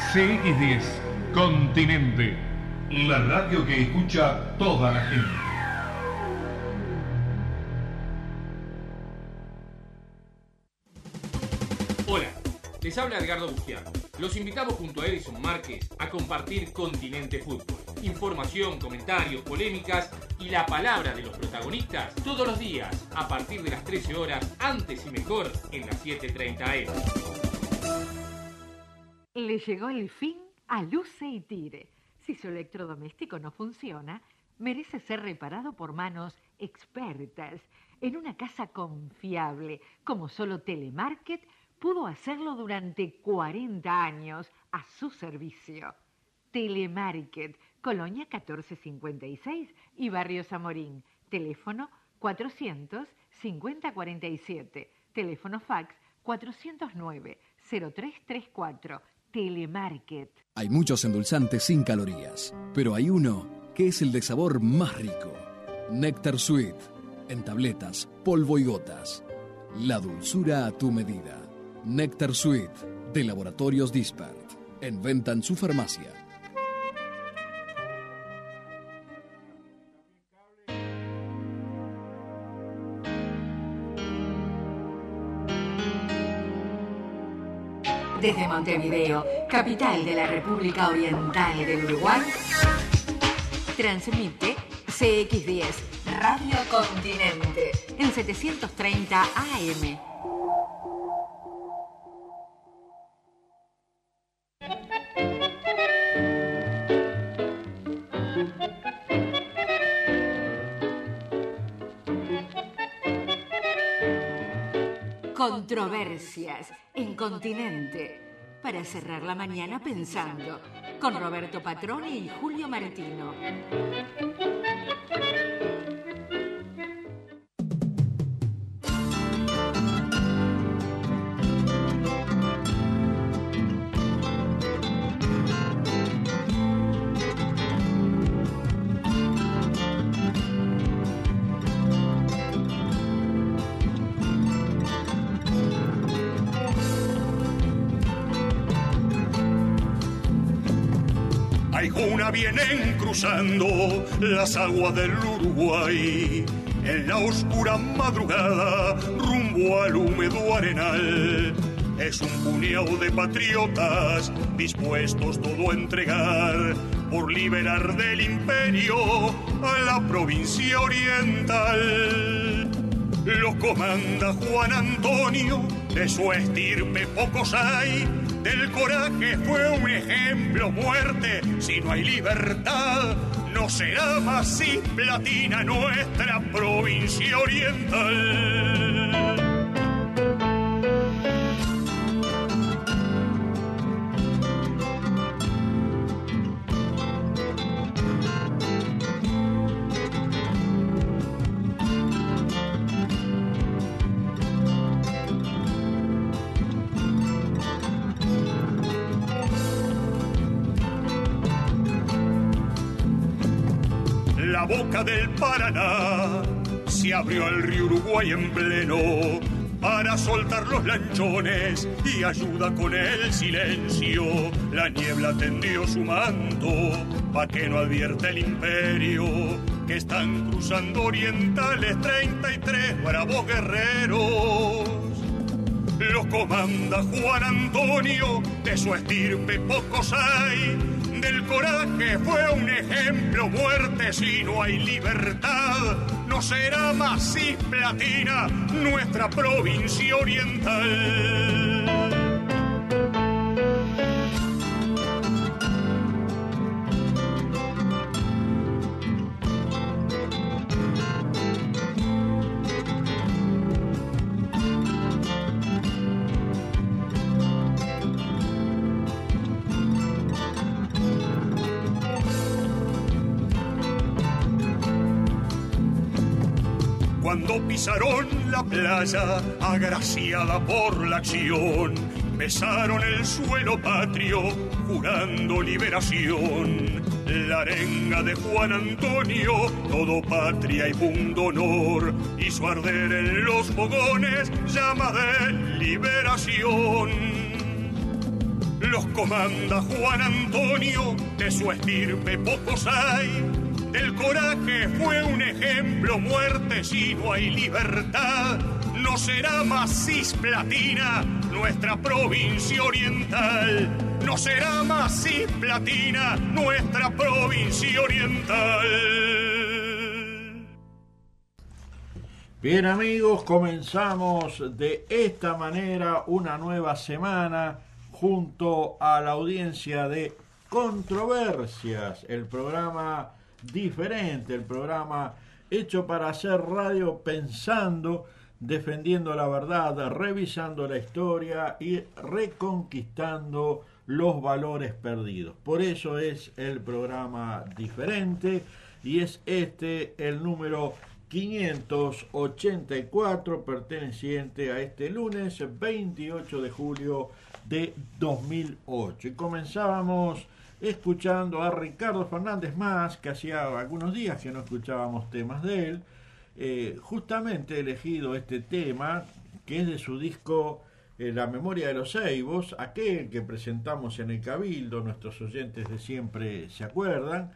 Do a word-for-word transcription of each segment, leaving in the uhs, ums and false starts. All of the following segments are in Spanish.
C X diez, Continente, la radio que escucha toda la gente. Hola, les habla Edgardo Bugiano. Los invitamos junto a Edison Márquez a compartir Continente Fútbol. Información, comentarios, polémicas y la palabra de los protagonistas todos los días a partir de las trece horas, antes y mejor en las siete treinta a eme. Le llegó el fin a Luce y Tire. Si su electrodoméstico no funciona, merece ser reparado por manos expertas en una casa confiable, como solo Telemarket pudo hacerlo durante cuarenta años a su servicio. Telemarket, Colonia catorce cincuenta y seis y Barrio Zamorín. Teléfono cuatrocientos cincuenta cuarenta y siete. Teléfono fax cuatrocientos nueve cero tres treinta y cuatro. Telemarket. Hay muchos endulzantes sin calorías, pero hay uno que es el de sabor más rico. Néctar Sweet, en tabletas, polvo y gotas. La dulzura a tu medida. Néctar Sweet, de Laboratorios Dispert. En venta en su farmacia. Desde Montevideo, capital de la República Oriental del Uruguay, transmite C X diez, Radio Continente, en setecientos treinta A M. Controversias en Continente. Para cerrar la mañana pensando. Con Roberto Patroni y Julio Martino. Una vienen cruzando las aguas del Uruguay en la oscura madrugada rumbo al húmedo arenal. Es un puñado de patriotas dispuestos todo a entregar por liberar del imperio a la provincia oriental. Lo comanda Juan Antonio, de su estirpe pocos hay. Del coraje fue un ejemplo, muerte, si no hay libertad, no será más cisplatina nuestra provincia oriental. La boca del Paraná se abrió al río Uruguay en pleno para soltar los lanchones y ayuda con el silencio. La niebla tendió su manto pa' que no advierta el imperio que están cruzando orientales treinta y tres bravos guerreros. Los comanda Juan Antonio, de su estirpe pocos hay. Del coraje fue un ejemplo, muerte si no hay libertad, no será más cisplatina nuestra provincia oriental. Cuando pisaron la playa, agraciada por la acción, besaron el suelo patrio, jurando liberación. La arenga de Juan Antonio, todo patria y punto honor, hizo arder en los fogones llama de liberación. los comanda Juan Antonio, de su estirpe pocos hay. El coraje fue un ejemplo, muerte si no hay libertad. No será más Cisplatina nuestra provincia oriental. No será más Cisplatina nuestra provincia oriental. Bien amigos, comenzamos de esta manera una nueva semana junto a la audiencia de Controversias, el programa diferente, el programa hecho para hacer radio pensando, defendiendo la verdad, revisando la historia y reconquistando los valores perdidos. Por eso es el programa diferente y es este el número quinientos ochenta y cuatro, perteneciente a este lunes veintiocho de julio de dos mil ocho. Y comenzábamos escuchando a Ricardo Fernández Mas, que hacía algunos días que no escuchábamos temas de él. Eh, justamente he elegido este tema, que es de su disco eh, La Memoria de los Ceibos, aquel que presentamos en el Cabildo, nuestros oyentes de siempre se acuerdan,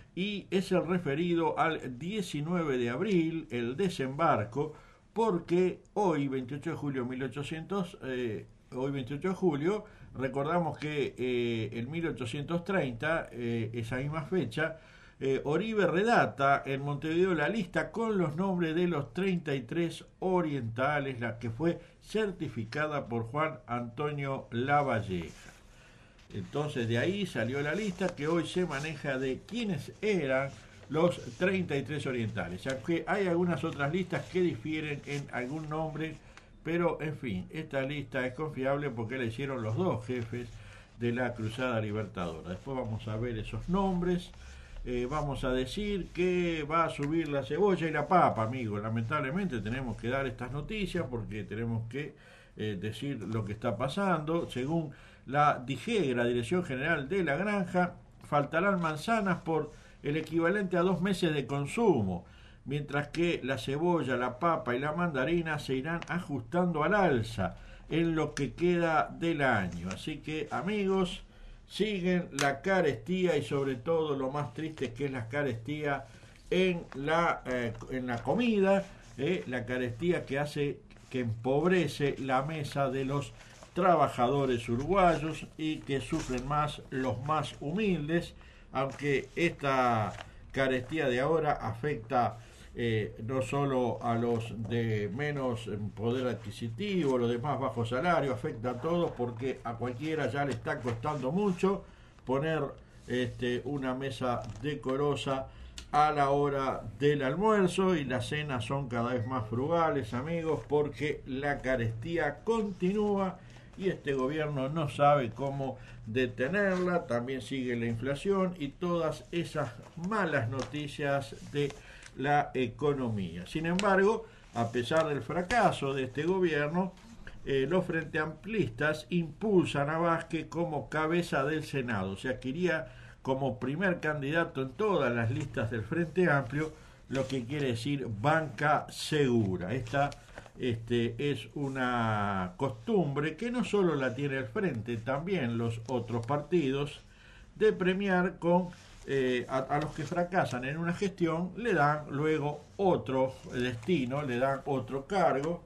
y es el referido al diecinueve de abril, el desembarco, porque hoy, veintiocho de julio de mil ochocientos, eh, hoy veintiocho de julio, recordamos que eh, en mil ochocientos treinta, eh, esa misma fecha, eh, Oribe redacta en Montevideo la lista con los nombres de los treinta y tres orientales, la que fue certificada por Juan Antonio Lavalleja. Entonces de ahí salió la lista que hoy se maneja de quiénes eran los treinta y tres orientales. Aunque hay algunas otras listas que difieren en algún nombre, pero en fin, esta lista es confiable porque la hicieron los dos jefes de la Cruzada Libertadora. Después vamos a ver esos nombres. Eh, vamos a decir que va a subir la cebolla y la papa, amigos. Lamentablemente tenemos que dar estas noticias porque tenemos que eh, decir lo que está pasando. Según la DIGE, la Dirección General de la Granja, faltarán manzanas por el equivalente a dos meses de consumo, mientras que la cebolla, la papa y la mandarina se irán ajustando al alza en lo que queda del año. Así que, amigos, siguen la carestía y sobre todo lo más triste que es la carestía en la, eh, en la comida, eh, la carestía que hace que empobrece la mesa de los trabajadores uruguayos y que sufren más los más humildes, aunque esta carestía de ahora afecta eh, no solo a los de menos poder adquisitivo, los de más bajo salario, afecta a todos porque a cualquiera ya le está costando mucho poner este, una mesa decorosa a la hora del almuerzo, y las cenas son cada vez más frugales, amigos, porque la carestía continúa y este gobierno no sabe cómo detenerla. También sigue la inflación y todas esas malas noticias de la economía. Sin embargo, a pesar del fracaso de este gobierno, eh, los Frente Amplistas impulsan a Vázquez como cabeza del Senado, o sea, quería como primer candidato en todas las listas del Frente Amplio, lo que quiere decir banca segura. Esta Este, es una costumbre que no solo la tiene el Frente, también los otros partidos, de premiar con eh, a, a los que fracasan en una gestión, le dan luego otro destino, le dan otro cargo,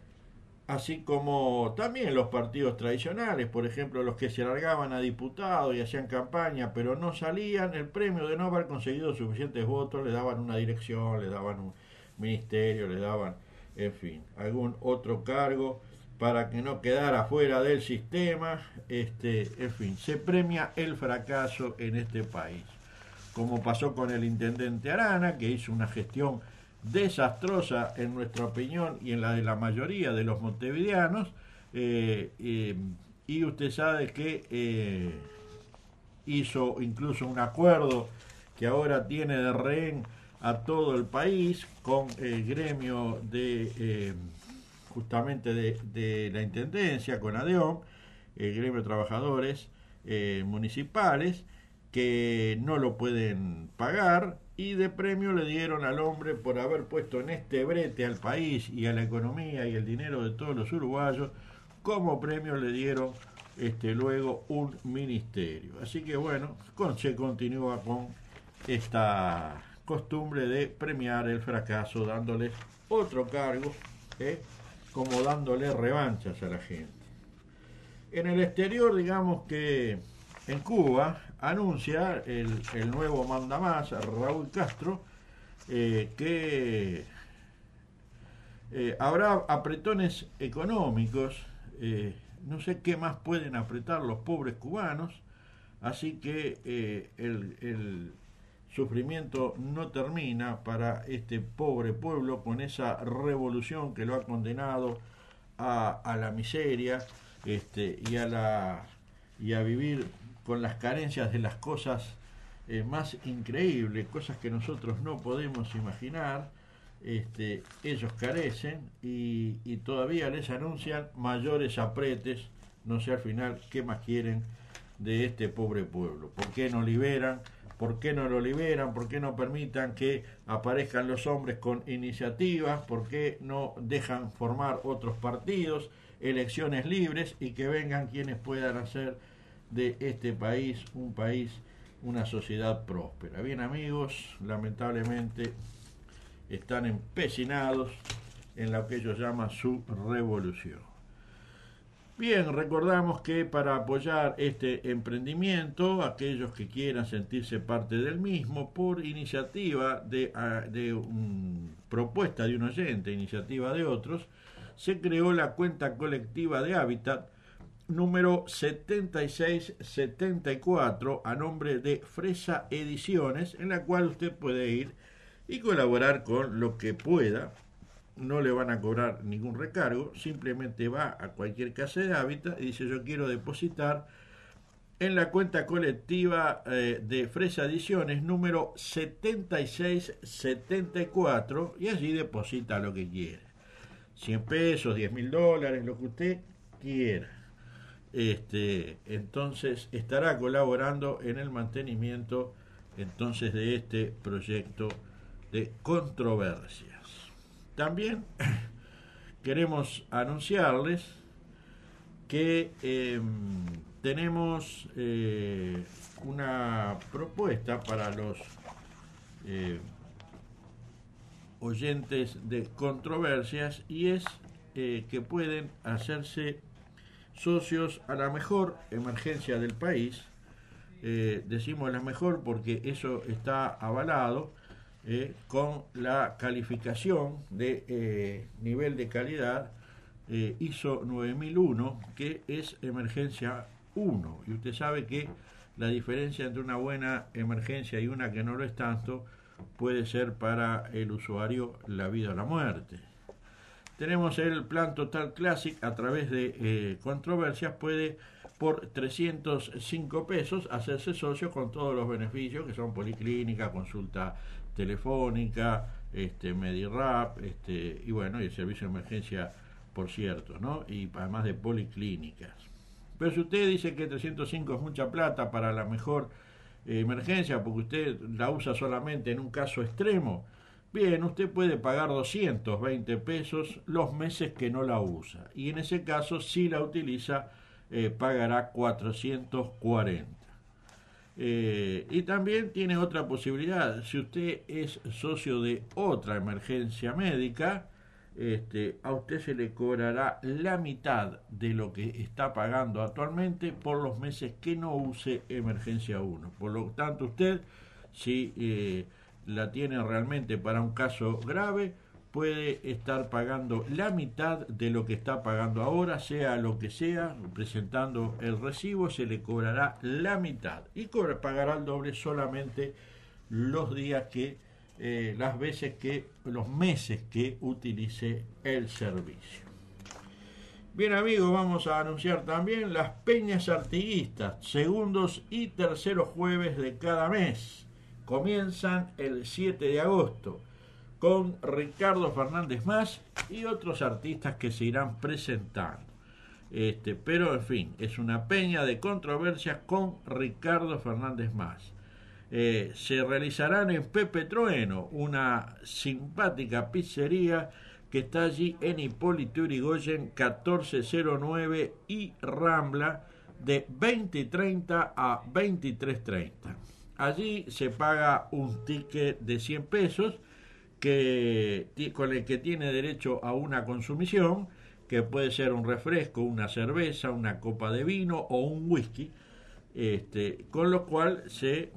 así como también los partidos tradicionales, por ejemplo, los que se largaban a diputados y hacían campaña, pero no salían, el premio de no haber conseguido suficientes votos, le daban una dirección, le daban un ministerio, le daban, en fin, algún otro cargo para que no quedara fuera del sistema. Este, en fin, se premia el fracaso en este país, como pasó con el intendente Arana, que hizo una gestión desastrosa en nuestra opinión y en la de la mayoría de los montevideanos, eh, eh, y usted sabe que eh, hizo incluso un acuerdo que ahora tiene de rehén a todo el país con el gremio de eh, justamente de, de la Intendencia, con ADEOM, el gremio de trabajadores eh, municipales, que no lo pueden pagar, y de premio le dieron al hombre por haber puesto en este brete al país y a la economía y el dinero de todos los uruguayos. Como premio le dieron este, luego un ministerio. Así que bueno, con, se continúa con esta costumbre de premiar el fracaso dándoles otro cargo, ¿eh? como dándole revanchas a la gente. En el exterior, digamos que en Cuba anuncia el, el nuevo mandamás, Raúl Castro, eh, que eh, habrá apretones económicos, eh, no sé qué más pueden apretar los pobres cubanos, así que eh, el, el sufrimiento no termina para este pobre pueblo con esa revolución que lo ha condenado a, a la miseria este, y, a la, y a vivir con las carencias de las cosas eh, más increíbles, cosas que nosotros no podemos imaginar. Este, ellos carecen y, y todavía les anuncian mayores apretes. No sé al final qué más quieren de este pobre pueblo. ¿Por qué no liberan? ¿Por qué no lo liberan? ¿Por qué no permitan que aparezcan los hombres con iniciativas? ¿Por qué no dejan formar otros partidos, elecciones libres y que vengan quienes puedan hacer de este país un país, una sociedad próspera? Bien, amigos, lamentablemente están empecinados en lo que ellos llaman su revolución. Bien, recordamos que para apoyar este emprendimiento, aquellos que quieran sentirse parte del mismo, por iniciativa de, de um, propuesta de un oyente, iniciativa de otros, se creó la cuenta colectiva de Hábitat número setenta y seis setenta y cuatro a nombre de Fresa Ediciones, en la cual usted puede ir y colaborar con lo que pueda. No le van a cobrar ningún recargo, simplemente va a cualquier casa de Hábitat y dice: yo quiero depositar en la cuenta colectiva eh, de Fresa Ediciones número setenta y seis setenta y cuatro, y allí deposita lo que quiere, cien pesos, diez mil dólares, lo que usted quiera. Este, entonces estará colaborando en el mantenimiento entonces de este proyecto de controversias. También queremos anunciarles que eh, tenemos eh, una propuesta para los eh, oyentes de controversias, y es eh, que pueden hacerse socios a la mejor emergencia del país. Eh, decimos la mejor porque eso está avalado eh, con la calificación de eh, nivel de calidad eh, I S O nueve mil uno, que es emergencia uno, y usted sabe que la diferencia entre una buena emergencia y una que no lo es tanto puede ser para el usuario la vida o la muerte. Tenemos el plan Total Classic a través de eh, controversias, puede por trescientos cinco pesos hacerse socio con todos los beneficios que son policlínica, consulta telefónica, este, Medirap, este, y bueno, y el servicio de emergencia, por cierto, ¿no? Y además de policlínicas. Pero si usted dice que trescientos cinco es mucha plata para la mejor eh, emergencia, porque usted la usa solamente en un caso extremo, bien, usted puede pagar doscientos veinte pesos los meses que no la usa, y en ese caso, si la utiliza, eh, pagará cuatrocientos cuarenta. Eh, y también tiene otra posibilidad: si usted es socio de otra emergencia médica, este, a usted se le cobrará la mitad de lo que está pagando actualmente por los meses que no use emergencia uno. Por lo tanto, usted, si eh, la tiene realmente para un caso grave, puede estar pagando la mitad de lo que está pagando ahora, sea lo que sea. Presentando el recibo se le cobrará la mitad y cobra, pagará el doble solamente los días que, eh, las veces que, los meses que utilice el servicio. Bien, amigos, vamos a anunciar también las peñas artiguistas, segundos y terceros jueves de cada mes. Comienzan el siete de agosto con Ricardo Fernández Más y otros artistas que se irán presentando. Este, pero en fin, es una peña de controversias con Ricardo Fernández Más. Eh, se realizarán en Pepe Trueno, una simpática pizzería que está allí en Hipólito Yrigoyen catorce cero nueve y Rambla, de veinte y treinta a veintitrés y treinta. Allí se paga un ticket de cien pesos que, con el que tiene derecho a una consumición, que puede ser un refresco, una cerveza, una copa de vino o un whisky, este, con lo cual se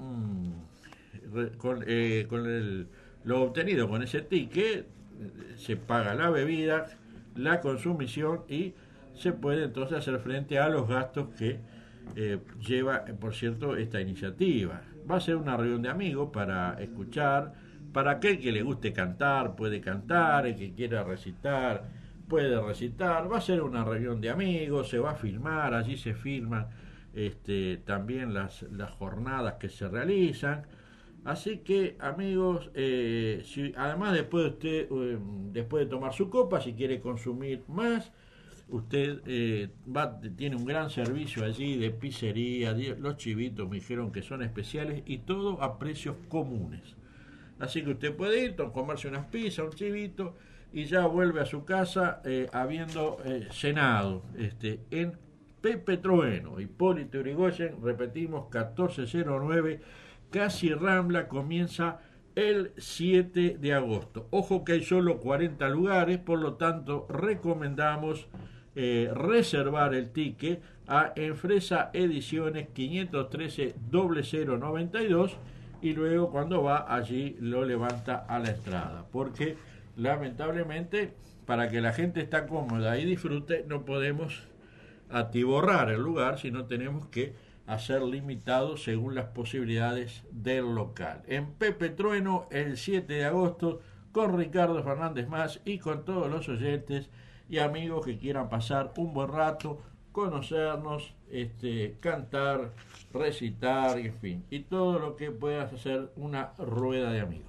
mmm, re, con, eh, con el, lo obtenido con ese ticket se paga la bebida, la consumición y se puede entonces hacer frente a los gastos que eh, lleva, por cierto, esta iniciativa. Va a ser una reunión de amigos para escuchar, para aquel que le guste cantar puede cantar, el que quiera recitar puede recitar. Va a ser una reunión de amigos, se va a filmar, allí se filman este, también las, las jornadas que se realizan. Así que, amigos, eh, si además después de usted, eh, después de tomar su copa, si quiere consumir más, usted eh, va, tiene un gran servicio allí de pizzería. Los chivitos me dijeron que son especiales y todo a precios comunes. Así que usted puede ir, comerse unas pizzas, un chivito y ya vuelve a su casa eh, habiendo eh, cenado este, en Pepe Trueno, Hipólito Yrigoyen, repetimos, catorce cero nueve, Casi Rambla. Comienza el siete de agosto. Ojo que hay solo cuarenta lugares, por lo tanto recomendamos eh, reservar el ticket a Enfresa Ediciones quinientos trece cero cero noventa y dos y luego cuando va allí lo levanta a la entrada, porque lamentablemente para que la gente esté cómoda y disfrute no podemos atiborrar el lugar, sino tenemos que hacer limitado según las posibilidades del local. En Pepe Trueno el siete de agosto con Ricardo Fernández Más y con todos los oyentes y amigos que quieran pasar un buen rato, conocernos, este, cantar, recitar, en fin, y todo lo que puedas hacer una rueda de amigos.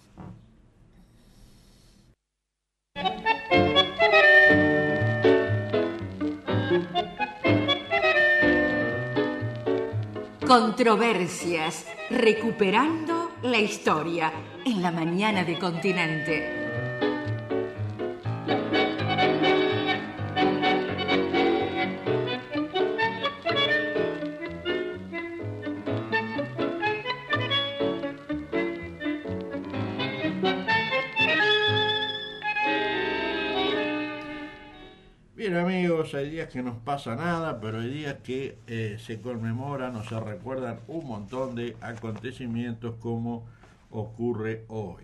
Controversias, recuperando la historia en la mañana de Continente. Bien, amigos, hay días que no pasa nada, pero hay días que eh, se conmemoran o se recuerdan un montón de acontecimientos como ocurre hoy.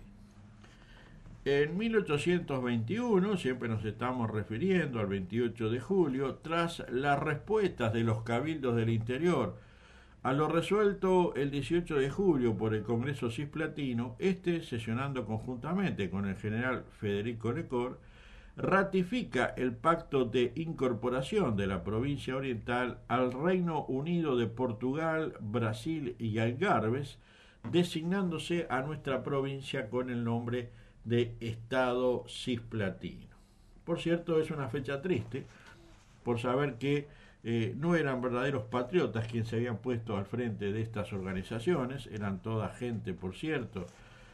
En mil ochocientos veintiuno, siempre nos estamos refiriendo al veintiocho de julio, tras las respuestas de los cabildos del interior a lo resuelto el dieciocho de julio por el Congreso Cisplatino, este, sesionando conjuntamente con el general Federico Lecor, ratifica el pacto de incorporación de la provincia oriental al Reino Unido de Portugal, Brasil y Algarves, designándose a nuestra provincia con el nombre de Estado Cisplatino. Por cierto, es una fecha triste, por saber que eh, no eran verdaderos patriotas quienes se habían puesto al frente de estas organizaciones, eran toda gente, por cierto,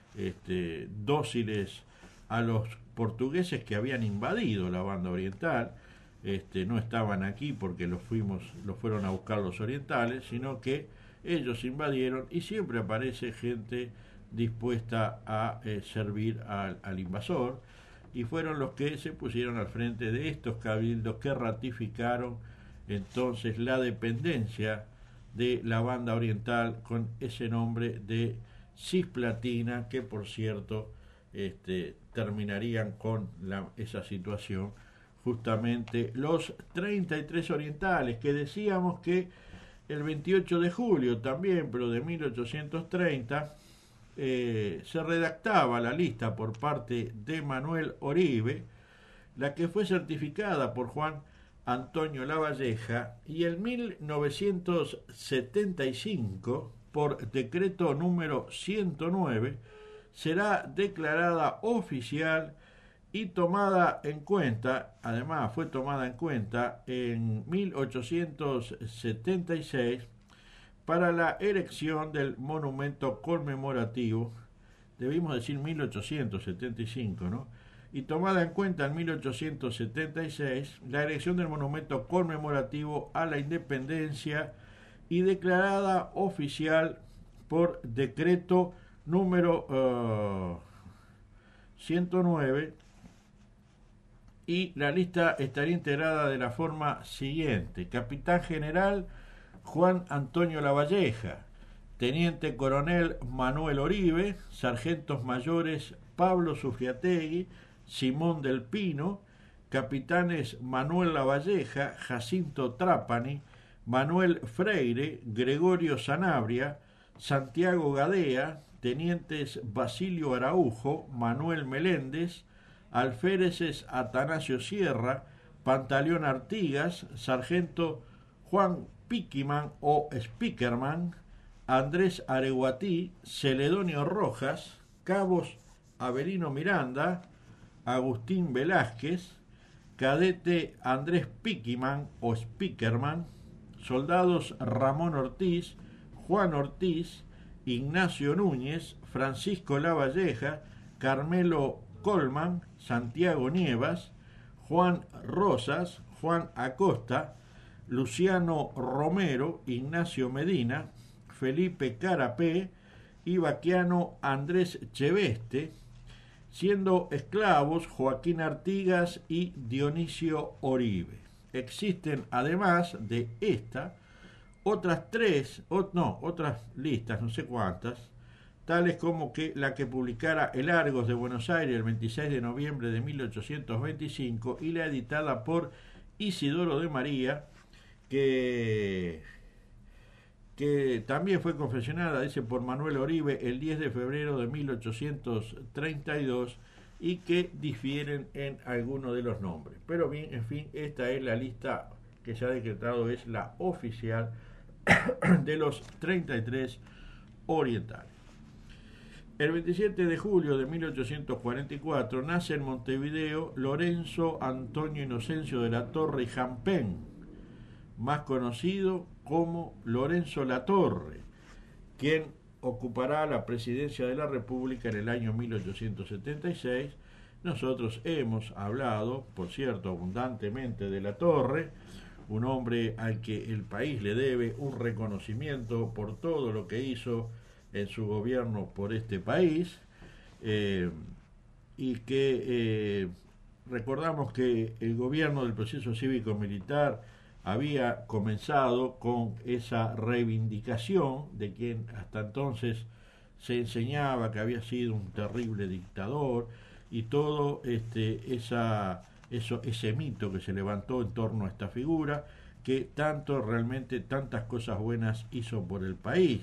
este, dóciles a los portugueses que habían invadido la banda oriental. Este, no estaban aquí porque los fuimos, los fueron a buscar los orientales, sino que ellos invadieron y siempre aparece gente dispuesta a eh, servir al, al invasor, y fueron los que se pusieron al frente de estos cabildos que ratificaron entonces la dependencia de la banda oriental con ese nombre de Cisplatina, que por cierto este, terminarían con la, esa situación justamente los treinta y tres orientales, que decíamos que el veintiocho de julio también, pero de mil ochocientos treinta, eh, se redactaba la lista por parte de Manuel Oribe, la que fue certificada por Juan Antonio Lavalleja, y en mil novecientos setenta y cinco, por decreto número ciento nueve, será declarada oficial y tomada en cuenta, además fue tomada en cuenta en mil ochocientos setenta y seis para la erección del monumento conmemorativo, debimos decir mil ochocientos setenta y cinco, ¿no? y tomada en cuenta en mil ochocientos setenta y seis la erección del monumento conmemorativo a la independencia y declarada oficial por decreto número uh, ciento nueve, y la lista estaría integrada de la forma siguiente: Capitán General Juan Antonio Lavalleja, Teniente Coronel Manuel Oribe, Sargentos Mayores Pablo Sufriategui, Simón del Pino, Capitanes Manuel Lavalleja, Jacinto Trapani, Manuel Freire, Gregorio Sanabria, Santiago Gadea, Tenientes Basilio Araujo, Manuel Meléndez, Alféreces Atanasio Sierra, Pantaleón Artigas, Sargento Juan Piquiman o Spikerman, Andrés Areguatí, Celedonio Rojas, Cabos Avelino Miranda, Agustín Velázquez, Cadete Andrés Piquiman o Spikerman, Soldados Ramón Ortiz, Juan Ortiz, Ignacio Núñez, Francisco Lavalleja, Carmelo Colman, Santiago Nievas, Juan Rosas, Juan Acosta, Luciano Romero, Ignacio Medina, Felipe Carapé y vaquiano Andrés Cheveste, siendo esclavos Joaquín Artigas y Dionisio Oribe. Existen además de esta otras tres, o, no, otras listas, no sé cuántas, tales como que la que publicara el Argos de Buenos Aires el veintiséis de noviembre de mil ochocientos veinticinco y la editada por Isidoro de María, que, que también fue confeccionada, dice, por Manuel Oribe el diez de febrero de mil ochocientos treinta y dos, y que difieren en algunos de los nombres. Pero bien, en fin, esta es la lista que se ha decretado, es la oficial de los treinta y tres orientales. El veintisiete de julio de mil ochocientos cuarenta y cuatro nace en Montevideo Lorenzo Antonio Inocencio de la Torre y Jampén, más conocido como Lorenzo Latorre, quien ocupará la presidencia de la República en el año mil ochocientos setenta y seis. Nosotros hemos hablado, por cierto, abundantemente de Latorre, un hombre al que el país le debe un reconocimiento por todo lo que hizo en su gobierno por este país, eh, y que eh, recordamos que el gobierno del proceso cívico-militar había comenzado con esa reivindicación de quien hasta entonces se enseñaba que había sido un terrible dictador, y todo este esa eso ese mito que se levantó en torno a esta figura, que tanto realmente tantas cosas buenas hizo por el país.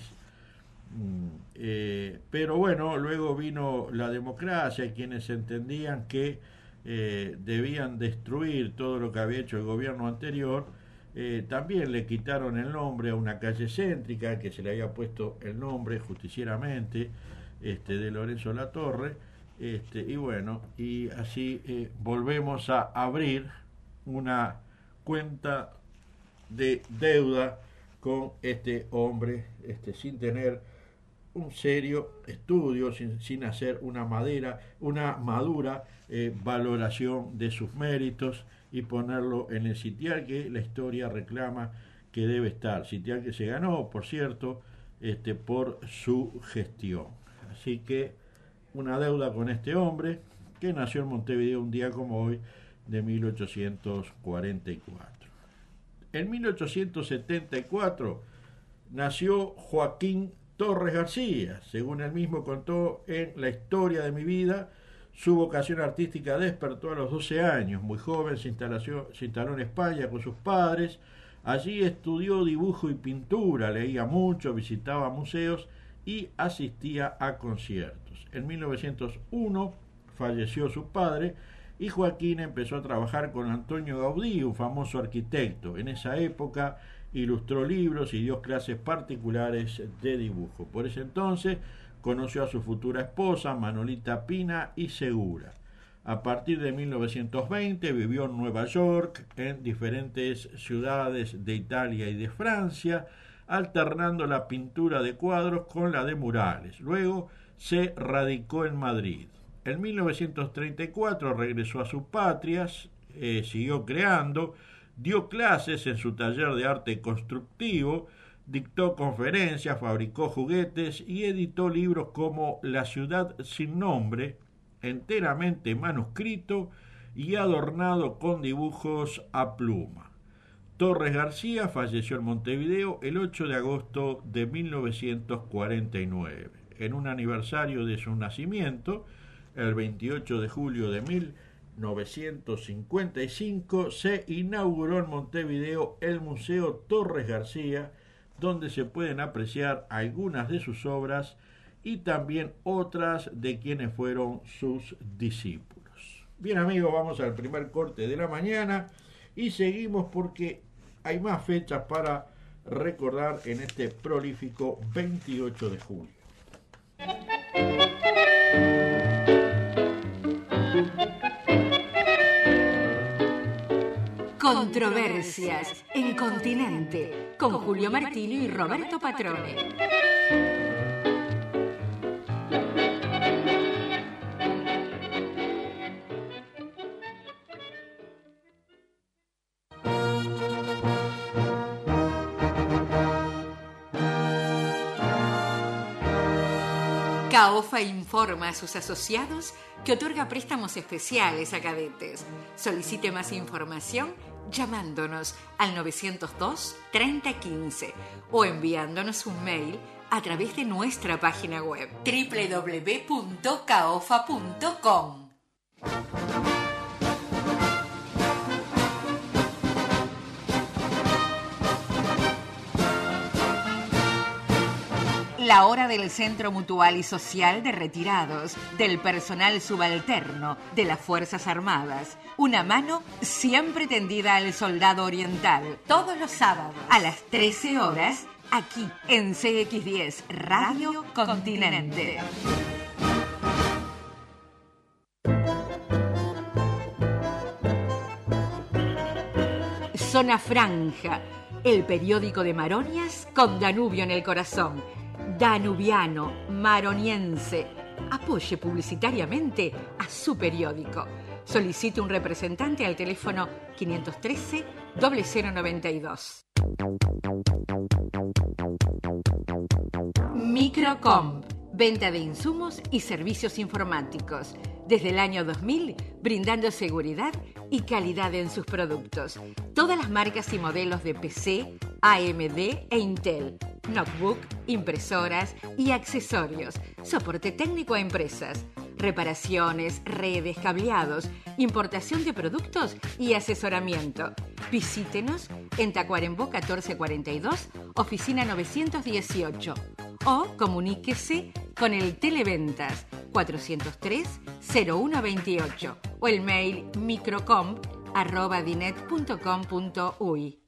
Eh, pero bueno, luego vino la democracia y quienes entendían que eh, debían destruir todo lo que había hecho el gobierno anterior, eh, también le quitaron el nombre a una calle céntrica que se le había puesto el nombre justicieramente, este, de Lorenzo Latorre, este, y bueno, y así eh, volvemos a abrir una cuenta de deuda con este hombre, este, sin tener un serio estudio, sin, sin hacer una madera, una madura eh, valoración de sus méritos y ponerlo en el sitial que la historia reclama que debe estar. Sitial que se ganó, por cierto, este, por su gestión. Así que una deuda con este hombre que nació en Montevideo un día como hoy de mil ochocientos cuarenta y cuatro. En mil ochocientos setenta y cuatro nació Joaquín Torres García. Según él mismo contó en La historia de mi vida, su vocación artística despertó a los doce años. Muy joven se, se instaló en España con sus padres. Allí estudió dibujo y pintura, leía mucho, visitaba museos y asistía a conciertos. En mil novecientos uno falleció su padre y Joaquín empezó a trabajar con Antonio Gaudí, un famoso arquitecto. En esa época ilustró libros y dio clases particulares de dibujo. Por ese entonces conoció a su futura esposa, Manolita Pina y Segura. A partir de mil novecientos veinte vivió en Nueva York, en diferentes ciudades de Italia y de Francia, alternando la pintura de cuadros con la de murales. Luego se radicó en Madrid. En mil novecientos treinta y cuatro regresó a sus patrias, eh, siguió creando, dio clases en su taller de arte constructivo, dictó conferencias, fabricó juguetes y editó libros como La ciudad sin nombre, enteramente manuscrito y adornado con dibujos a pluma. Torres García falleció en Montevideo el ocho de agosto de mil novecientos cuarenta y nueve. En un aniversario de su nacimiento, el veintiocho de julio de mil novecientos cincuenta y cinco, se inauguró en Montevideo el Museo Torres García, donde se pueden apreciar algunas de sus obras y también otras de quienes fueron sus discípulos. Bien amigos, vamos al primer corte de la mañana y seguimos porque hay más fechas para recordar en este prolífico veintiocho de julio. Controversias en Continente con Julio Martino y Roberto Patrone. CAOFA informa a sus asociados que otorga préstamos especiales a cadetes. Solicite más información llamándonos al novecientos dos, treinta quince o enviándonos un mail a través de nuestra página web doble u doble u doble u punto caofa punto com. La hora del Centro Mutual y Social de Retirados, del personal subalterno, de las Fuerzas Armadas. Una mano siempre tendida al soldado oriental. Todos los sábados a las trece horas, aquí en C X diez Radio Continente. Zona Franja, el periódico de Maronias con Danubio en el corazón. Danubiano, maroniense, apoye publicitariamente a su periódico. Solicite un representante al teléfono quinientos trece, cero cero noventa y dos. Microcomp, venta de insumos y servicios informáticos. Desde el año dos mil, brindando seguridad y calidad en sus productos. Todas las marcas y modelos de P C, A M D e Intel, notebook, impresoras y accesorios, soporte técnico a empresas, reparaciones, redes, cableados, importación de productos y asesoramiento. Visítenos en Tacuarembó catorce cuarenta y dos, oficina novecientos dieciocho, o comuníquese con el Televentas cuatrocientos tres, cero uno veintiocho o el mail microcomp arroba dinet punto com punto uy.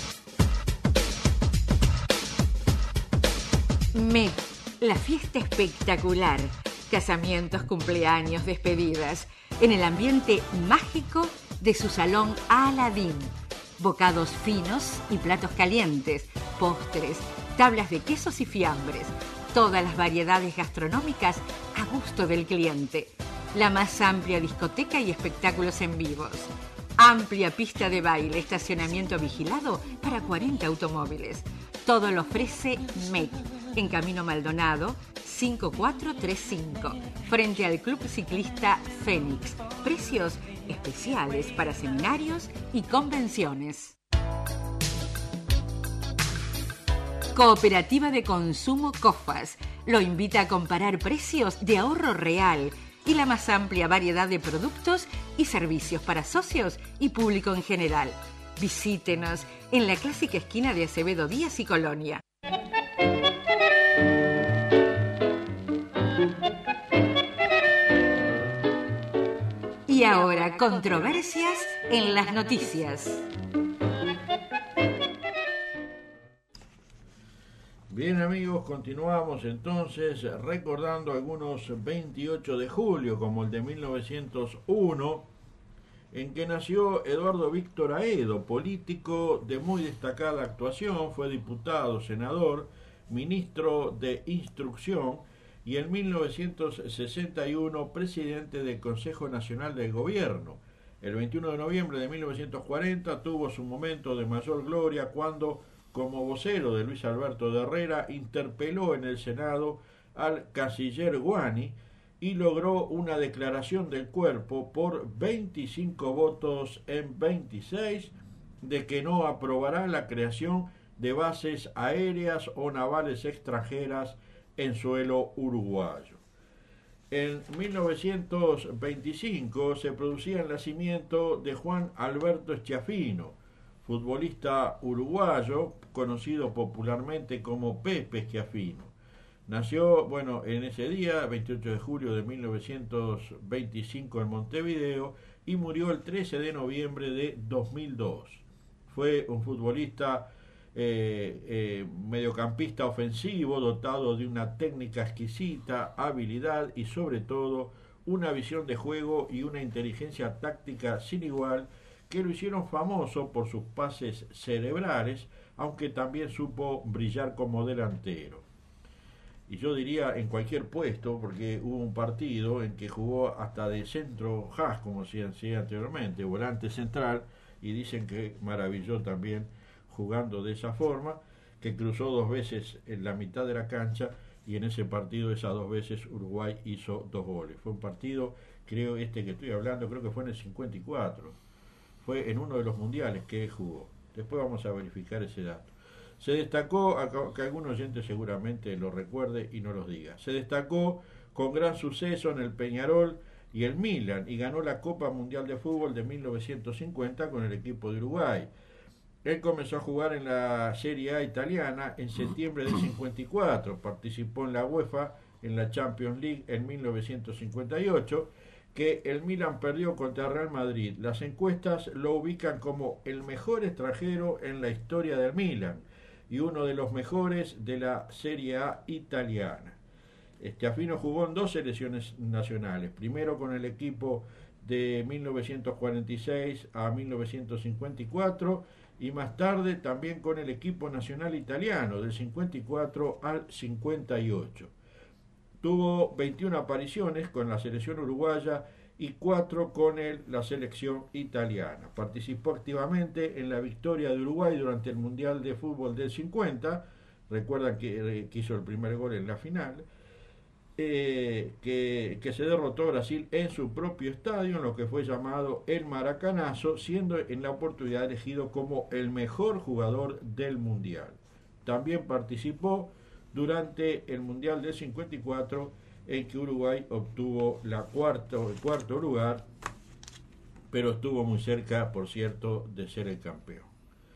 M E C, la fiesta espectacular. Casamientos, cumpleaños, despedidas. En el ambiente mágico de su salón Aladín. Bocados finos y platos calientes. Postres, tablas de quesos y fiambres. Todas las variedades gastronómicas a gusto del cliente. La más amplia discoteca y espectáculos en vivos. Amplia pista de baile, estacionamiento vigilado para cuarenta automóviles. Todo lo ofrece M E C, en Camino Maldonado, cinco cuatro tres cinco, frente al Club Ciclista Fénix. Precios especiales para seminarios y convenciones. Cooperativa de Consumo COFAS lo invita a comparar precios de ahorro real y la más amplia variedad de productos y servicios para socios y público en general. Visítenos en la clásica esquina de Acevedo Díaz y Colonia. Y ahora, controversias en las noticias. Bien amigos, continuamos entonces recordando algunos veintiocho de julio, como el de mil novecientos uno, en que nació Eduardo Víctor Aedo, político de muy destacada actuación, fue diputado, senador, ministro de Instrucción y en mil novecientos sesenta y uno presidente del Consejo Nacional del Gobierno. El veintiuno de noviembre de mil novecientos cuarenta tuvo su momento de mayor gloria cuando, como vocero de Luis Alberto de Herrera, interpeló en el Senado al canciller Guani y logró una declaración del cuerpo por veinticinco votos en veintiséis de que no aprobará la creación de bases aéreas o navales extranjeras en suelo uruguayo. En mil novecientos veinticinco se producía el nacimiento de Juan Alberto Schiaffino, futbolista uruguayo conocido popularmente como Pepe Schiaffino. Nació, bueno, en ese día, veintiocho de julio de mil novecientos veinticinco en Montevideo, y murió el trece de noviembre de dos mil dos. Fue un futbolista eh, eh, mediocampista ofensivo, dotado de una técnica exquisita, habilidad y sobre todo una visión de juego y una inteligencia táctica sin igual, que lo hicieron famoso por sus pases cerebrales, aunque también supo brillar como delantero. Y yo diría en cualquier puesto, porque hubo un partido en que jugó hasta de centro half, como se decía anteriormente, volante central, y dicen que maravilló también jugando de esa forma, que cruzó dos veces en la mitad de la cancha, y en ese partido, esas dos veces, Uruguay hizo dos goles. Fue un partido, creo este que estoy hablando, creo que fue en el cincuenta y cuatro, fue en uno de los mundiales que él jugó. Después vamos a verificar ese dato. Se destacó, que algún oyente seguramente lo recuerde y no los diga, se destacó con gran suceso en el Peñarol y el Milan, y ganó la Copa Mundial de Fútbol de mil novecientos cincuenta con el equipo de Uruguay. Él comenzó a jugar en la Serie A italiana en septiembre del cincuenta y cuatro, participó en la UEFA en la Champions League en mil novecientos cincuenta y ocho, que el Milan perdió contra Real Madrid. Las encuestas lo ubican como el mejor extranjero en la historia del Milan y uno de los mejores de la Serie A italiana. Schiaffino jugó en dos selecciones nacionales, primero con el equipo de mil novecientos cuarenta y seis a mil novecientos cincuenta y cuatro y más tarde también con el equipo nacional italiano del cincuenta y cuatro al cincuenta y ocho. Tuvo veintiuna apariciones con la selección uruguaya y cuatro con el, la selección italiana. Participó activamente en la victoria de Uruguay durante el Mundial de Fútbol del cincuenta, recuerdan que, que hizo el primer gol en la final, eh, que, que se derrotó a Brasil en su propio estadio, en lo que fue llamado el Maracanazo, siendo en la oportunidad elegido como el mejor jugador del Mundial. También participó durante el Mundial del cincuenta y cuatro, en que Uruguay obtuvo la cuarto, el cuarto lugar, pero estuvo muy cerca, por cierto, de ser el campeón.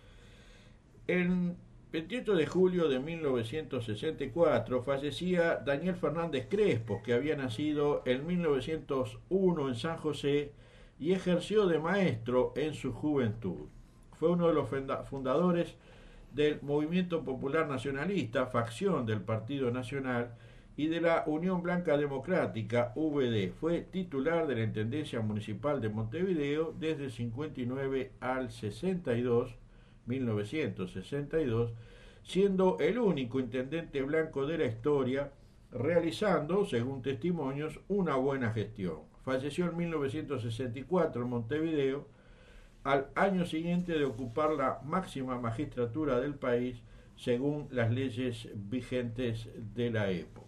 El veintiocho de julio de mil novecientos sesenta y cuatro fallecía Daniel Fernández Crespo, que había nacido en mil novecientos uno en San José y ejerció de maestro en su juventud. Fue uno de los fundadores del Movimiento Popular Nacionalista, facción del Partido Nacional, y de la Unión Blanca Democrática, U B D. Fue titular de la Intendencia Municipal de Montevideo desde el cincuenta y nueve al sesenta y dos, mil novecientos sesenta y dos, siendo el único intendente blanco de la historia, realizando, según testimonios, una buena gestión. Falleció en mil novecientos sesenta y cuatro en Montevideo, al año siguiente de ocupar la máxima magistratura del país, según las leyes vigentes de la época.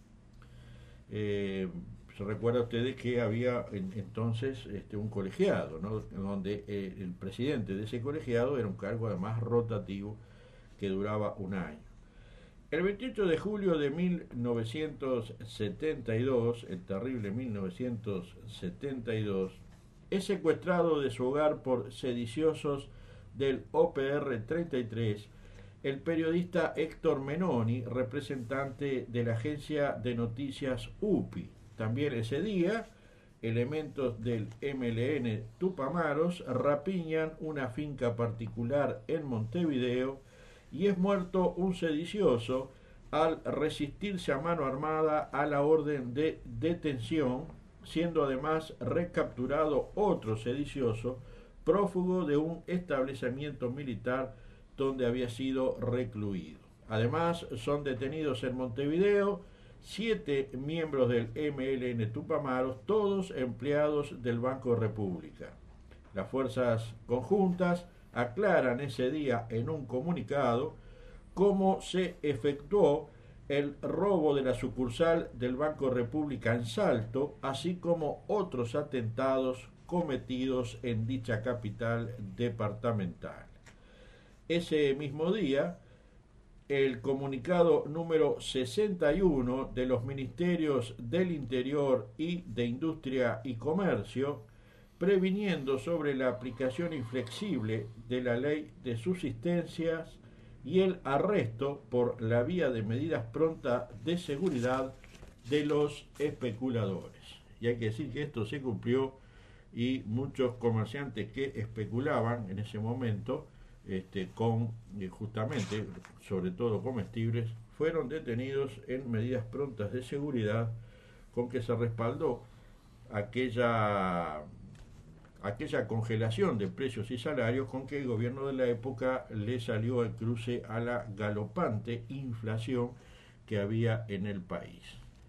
Eh, se recuerda ustedes que había en, entonces este, un colegiado, ¿no? Donde eh, el presidente de ese colegiado era un cargo además rotativo que duraba un año. El veintiocho de julio de mil novecientos setenta y dos, el terrible mil novecientos setenta y dos, es secuestrado de su hogar por sediciosos del O P R treinta y tres el periodista Héctor Menoni, representante de la agencia de noticias U P I. También ese día, elementos del M L N Tupamaros rapiñan una finca particular en Montevideo y es muerto un sedicioso al resistirse a mano armada a la orden de detención, siendo además recapturado otro sedicioso prófugo de un establecimiento militar donde había sido recluido. Además, son detenidos en Montevideo siete miembros del M L N Tupamaros, todos empleados del Banco República. Las fuerzas conjuntas aclaran ese día en un comunicado cómo se efectuó el robo de la sucursal del Banco República en Salto, así como otros atentados cometidos en dicha capital departamental. Ese mismo día, el comunicado número sesenta y uno de los Ministerios del Interior y de Industria y Comercio, previniendo sobre la aplicación inflexible de la ley de subsistencias y el arresto por la vía de medidas prontas de seguridad de los especuladores. Y hay que decir que esto se cumplió y muchos comerciantes que especulaban en ese momento este, con eh, justamente, sobre todo comestibles, fueron detenidos en medidas prontas de seguridad con que se respaldó aquella aquella congelación de precios y salarios con que el gobierno de la época le salió al cruce a la galopante inflación que había en el país.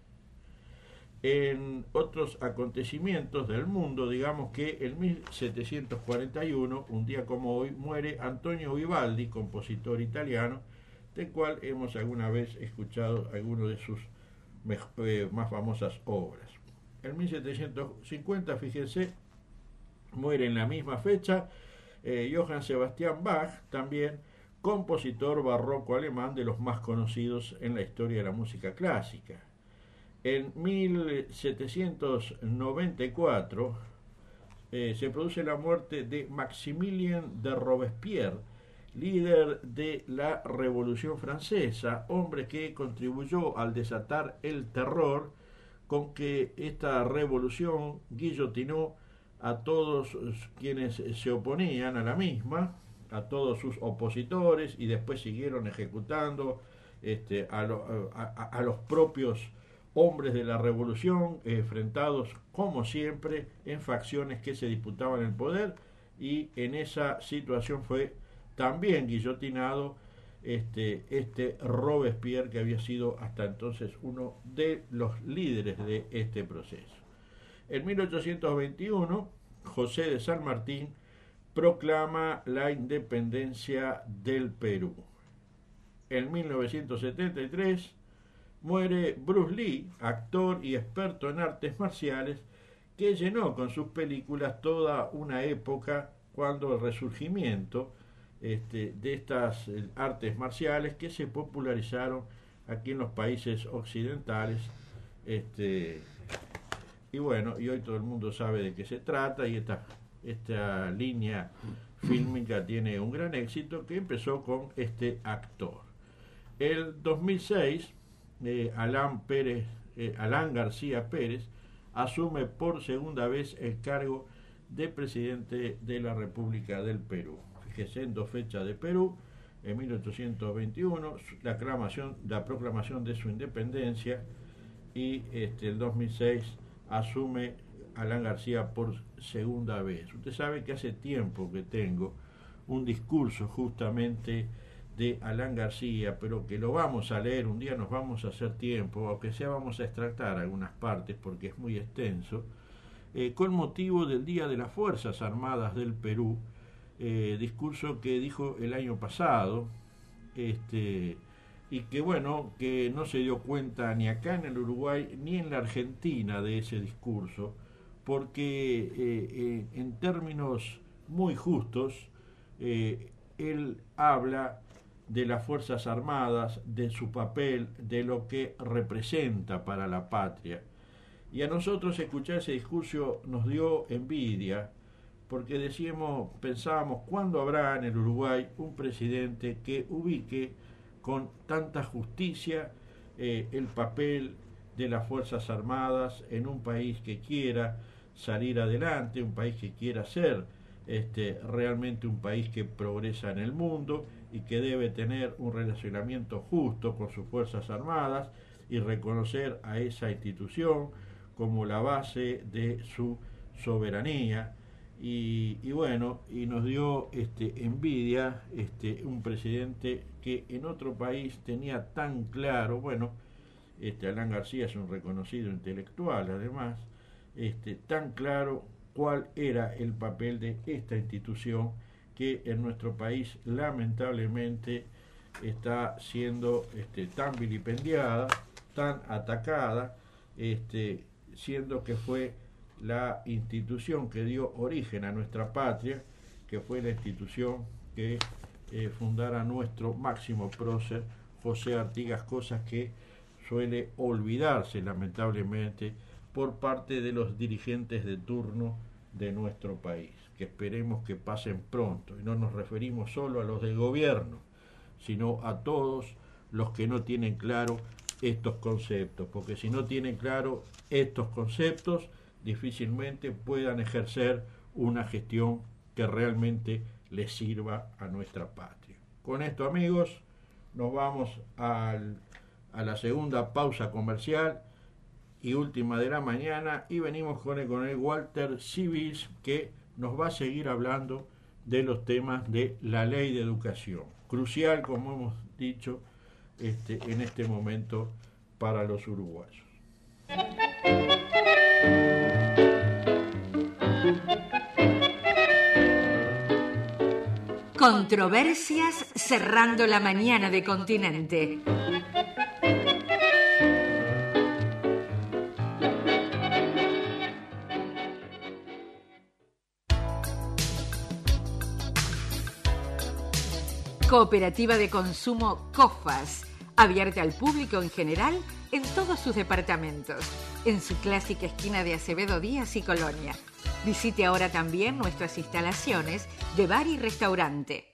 En otros acontecimientos del mundo, digamos que en mil setecientos cuarenta y uno, un día como hoy, muere Antonio Vivaldi, compositor italiano, del cual hemos alguna vez escuchado algunas de sus eh, más famosas obras. En mil setecientos cincuenta, fíjense, muere en la misma fecha eh, Johann Sebastian Bach, también compositor barroco alemán de los más conocidos en la historia de la música clásica. En mil setecientos noventa y cuatro eh, se produce la muerte de Maximilien de Robespierre, líder de la Revolución Francesa, hombre que contribuyó al desatar el terror con que esta revolución guillotinó a todos quienes se oponían a la misma, a todos sus opositores, y después siguieron ejecutando este, a, lo, a, a los propios hombres de la revolución, eh, enfrentados como siempre en facciones que se disputaban el poder, y en esa situación fue también guillotinado este, este Robespierre, que había sido hasta entonces uno de los líderes de este proceso. En mil ochocientos veintiuno, José de San Martín proclama la independencia del Perú. En mil novecientos setenta y tres muere Bruce Lee, actor y experto en artes marciales, que llenó con sus películas toda una época cuando el resurgimiento este, de estas eh, artes marciales que se popularizaron aquí en los países occidentales. Este, y bueno, y hoy todo el mundo sabe de qué se trata, y esta, esta línea fílmica tiene un gran éxito que empezó con este actor. El dos mil seis, eh, Alan, Pérez, eh, Alan García Pérez asume por segunda vez el cargo de presidente de la República del Perú. Fíjese, en dos fechas de Perú, en mil ochocientos veintiuno, la, aclamación, la proclamación de su independencia, y este, el dos mil seis asume Alan García por segunda vez. Usted sabe que hace tiempo que tengo un discurso justamente de Alan García, pero que lo vamos a leer, un día nos vamos a hacer tiempo, aunque sea vamos a extractar algunas partes porque es muy extenso, eh, con motivo del Día de las Fuerzas Armadas del Perú, eh, discurso que dijo el año pasado, este, y que bueno, que no se dio cuenta ni acá en el Uruguay ni en la Argentina de ese discurso, porque eh, eh, en términos muy justos, eh, él habla de las Fuerzas Armadas, de su papel, de lo que representa para la patria. Y a nosotros escuchar ese discurso nos dio envidia, porque decíamos, pensábamos, ¿cuándo habrá en el Uruguay un presidente que ubique con tanta justicia eh, el papel de las Fuerzas Armadas en un país que quiera salir adelante, un país que quiera ser este, realmente un país que progresa en el mundo y que debe tener un relacionamiento justo con sus Fuerzas Armadas y reconocer a esa institución como la base de su soberanía? Y, y bueno, y nos dio este, envidia este, un presidente que en otro país tenía tan claro, bueno, este, Alan García es un reconocido intelectual, además, este, tan claro cuál era el papel de esta institución que en nuestro país lamentablemente está siendo este, tan vilipendiada, tan atacada, este, siendo que fue la institución que dio origen a nuestra patria, que fue la institución que eh, fundara nuestro máximo prócer, José Artigas, cosas que suele olvidarse lamentablemente por parte de los dirigentes de turno de nuestro país, que esperemos que pasen pronto, y no nos referimos solo a los del gobierno, sino a todos los que no tienen claro estos conceptos, porque si no tienen claro estos conceptos, difícilmente puedan ejercer una gestión que realmente les sirva a nuestra patria. Con esto, amigos, nos vamos al, a la segunda pausa comercial y última de la mañana, y venimos con el coronel Walter Civis, que nos va a seguir hablando de los temas de la ley de educación, crucial, como hemos dicho, este, en este momento para los uruguayos. Controversias cerrando la mañana de Continente. Cooperativa de Consumo COFAS, abierta al público en general en todos sus departamentos, en su clásica esquina de Acevedo Díaz y Colonia. Visite ahora también nuestras instalaciones de bar y restaurante.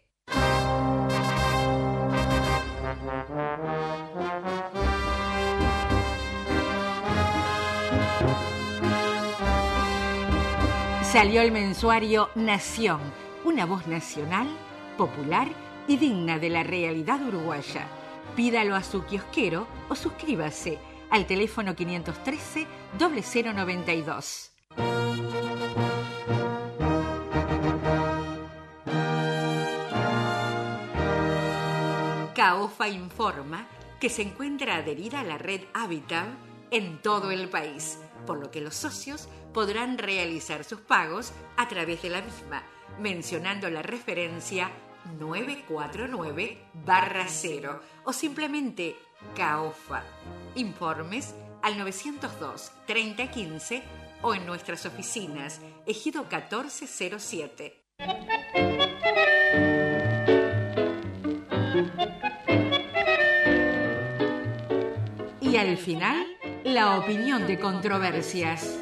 Salió el mensuario Nación, una voz nacional, popular y digna de la realidad uruguaya. Pídalo a su kiosquero o suscríbase al teléfono quinientos trece, cero cero noventa y dos. CAOFA informa que se encuentra adherida a la red Habitat en todo el país, por lo que los socios podrán realizar sus pagos a través de la misma, mencionando la referencia nueve cuatro nueve barra cero o simplemente CAOFA. Informes al novecientos dos, treinta quince o en nuestras oficinas, Ejido catorce cero siete. Y al final, la opinión de Controversias.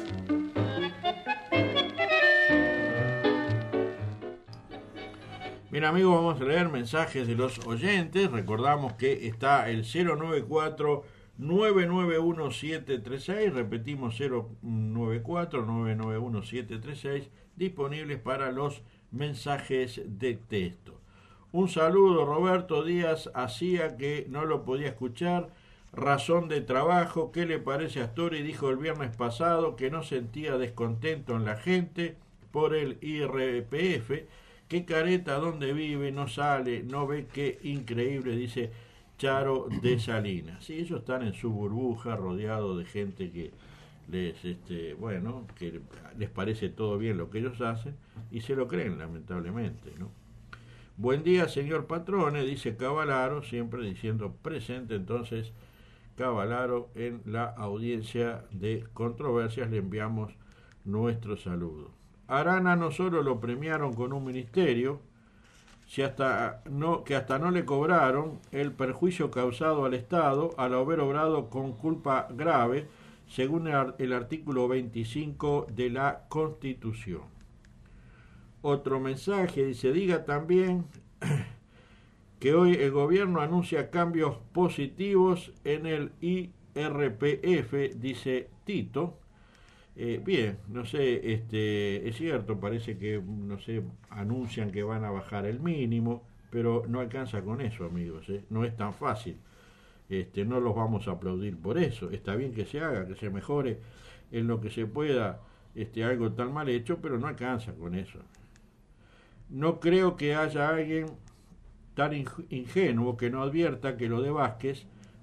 Bien, amigos, vamos a leer mensajes de los oyentes. Recordamos que está el cero nueve cuatro, nueve nueve uno, siete tres seis, repetimos cero nueve cuatro, nueve nueve uno, siete tres seis, disponibles para los mensajes de texto. Un saludo, Roberto Díaz hacía que no lo podía escuchar. Razón de trabajo. ¿Qué le parece a Astori? Dijo el viernes pasado que no sentía descontento en la gente por el I R P F. ¿Qué careta donde vive? No sale, no ve, qué increíble, dice Charo de Salinas. Sí, ellos están en su burbuja, rodeados de gente que les, este, bueno, que les parece todo bien lo que ellos hacen y se lo creen, lamentablemente, ¿no? Buen día, señor Patrone, dice Cavalaro, siempre diciendo presente. Entonces, Cavalaro, en la audiencia de Controversias, le enviamos nuestro saludo. Arana no solo lo premiaron con un ministerio, si hasta no, que hasta no le cobraron el perjuicio causado al Estado al haber obrado con culpa grave, según el, el artículo veinticinco de la Constitución. Otro mensaje dice, diga también que hoy el gobierno anuncia cambios positivos en el I R P F, dice Tito. Eh, bien, no sé, este, es cierto, parece que, no sé, anuncian que van a bajar el mínimo, pero no alcanza con eso, amigos, ¿eh? No es tan fácil. Este, no los vamos a aplaudir por eso. Está bien que se haga, que se mejore en lo que se pueda este, algo tan mal hecho, pero no alcanza con eso. No creo que haya alguien tan ingenuo que no advierta que lo de Vázquez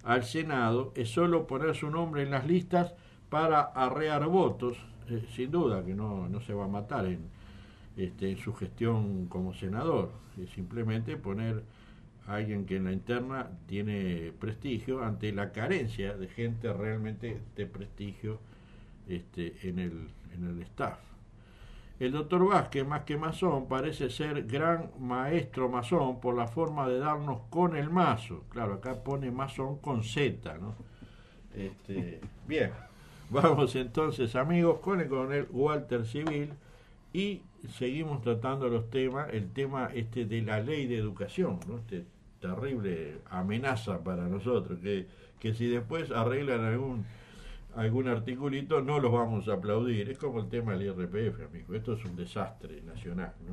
al Senado es solo poner su nombre en las listas para arrear votos. Eh, sin duda que no, no se va a matar en, este, en su gestión como senador, es simplemente poner a alguien que en la interna tiene prestigio ante la carencia de gente realmente de prestigio este, en, el, en el staff. El doctor Vázquez, más que masón, parece ser gran maestro masón por la forma de darnos con el mazo. Claro, acá pone masón con Z, ¿no? Este, bien, vamos entonces, amigos, con el coronel Walter Civil y seguimos tratando los temas, el tema este de la ley de educación, ¿no? Este terrible amenaza para nosotros, que, que si después arreglan algún algún articulito no los vamos a aplaudir. Es como el tema del I R P F, amigo. Esto es un desastre nacional, ¿no?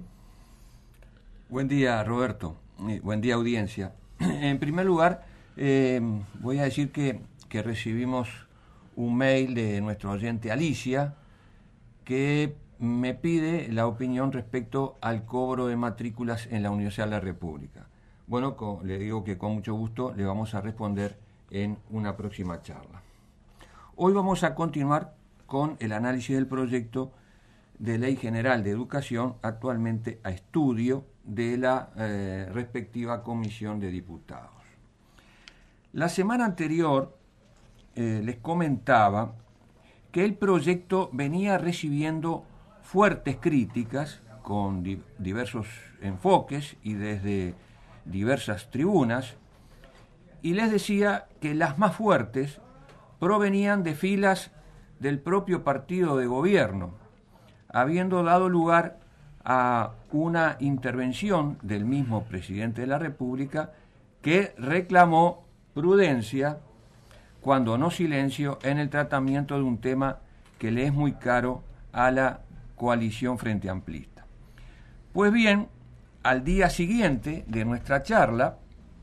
Buen día, Roberto. Eh, buen día, audiencia. En primer lugar, eh, voy a decir que, que recibimos un mail de nuestro oyente Alicia que me pide la opinión respecto al cobro de matrículas en la Universidad de la República. Bueno, con, le digo que con mucho gusto le vamos a responder en una próxima charla. Hoy vamos a continuar con el análisis del proyecto de Ley General de Educación, actualmente a estudio de la eh, respectiva Comisión de Diputados. La semana anterior eh, les comentaba que el proyecto venía recibiendo fuertes críticas con di- diversos enfoques y desde diversas tribunas, y les decía que las más fuertes provenían de filas del propio partido de gobierno, habiendo dado lugar a una intervención del mismo presidente de la República que reclamó prudencia, cuando no silencio, en el tratamiento de un tema que le es muy caro a la coalición Frente Amplista. Pues bien, al día siguiente de nuestra charla,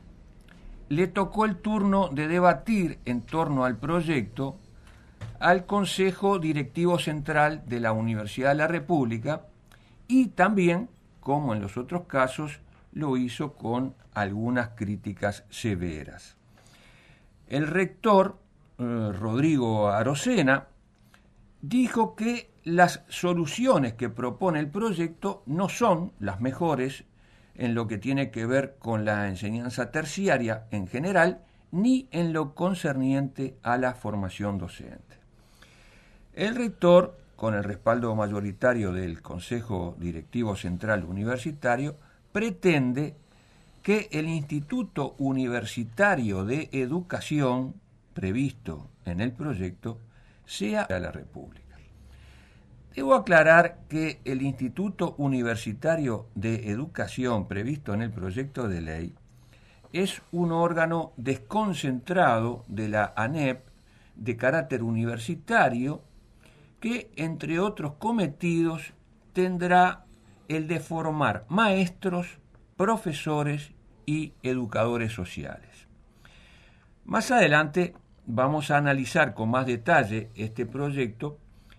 le tocó el turno de debatir en torno al proyecto al Consejo Directivo Central de la Universidad de la República y también, como en los otros casos, lo hizo con algunas críticas severas. El rector, eh, Rodrigo Arocena, dijo que las soluciones que propone el proyecto no son las mejores en lo que tiene que ver con la enseñanza terciaria en general, ni en lo concerniente a la formación docente. El rector, con el respaldo mayoritario del Consejo Directivo Central Universitario, pretende que el Instituto Universitario de Educación, previsto en el proyecto, sea de la República. Debo aclarar que el Instituto Universitario de Educación previsto en el proyecto de ley es un órgano desconcentrado de la ANEP de carácter universitario que, entre otros cometidos, tendrá el de formar maestros, profesores y educadores sociales. Más adelante vamos a analizar con más detalle este proyecto,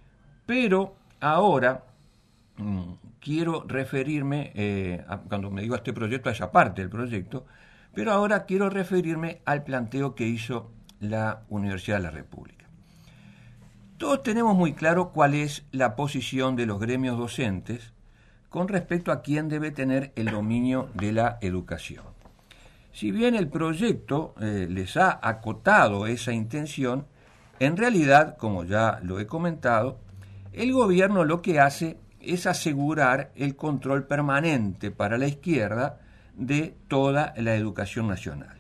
pero ahora mmm, quiero referirme, eh, a, cuando me digo a este proyecto, a esa parte del proyecto, pero ahora quiero referirme al planteo que hizo la Universidad de la República. Todos tenemos muy claro cuál es la posición de los gremios docentes con respecto a quién debe tener el dominio de la educación. Si bien el proyecto eh, les ha acotado esa intención, en realidad, como ya lo he comentado, el gobierno lo que hace es asegurar el control permanente para la izquierda de toda la educación nacional.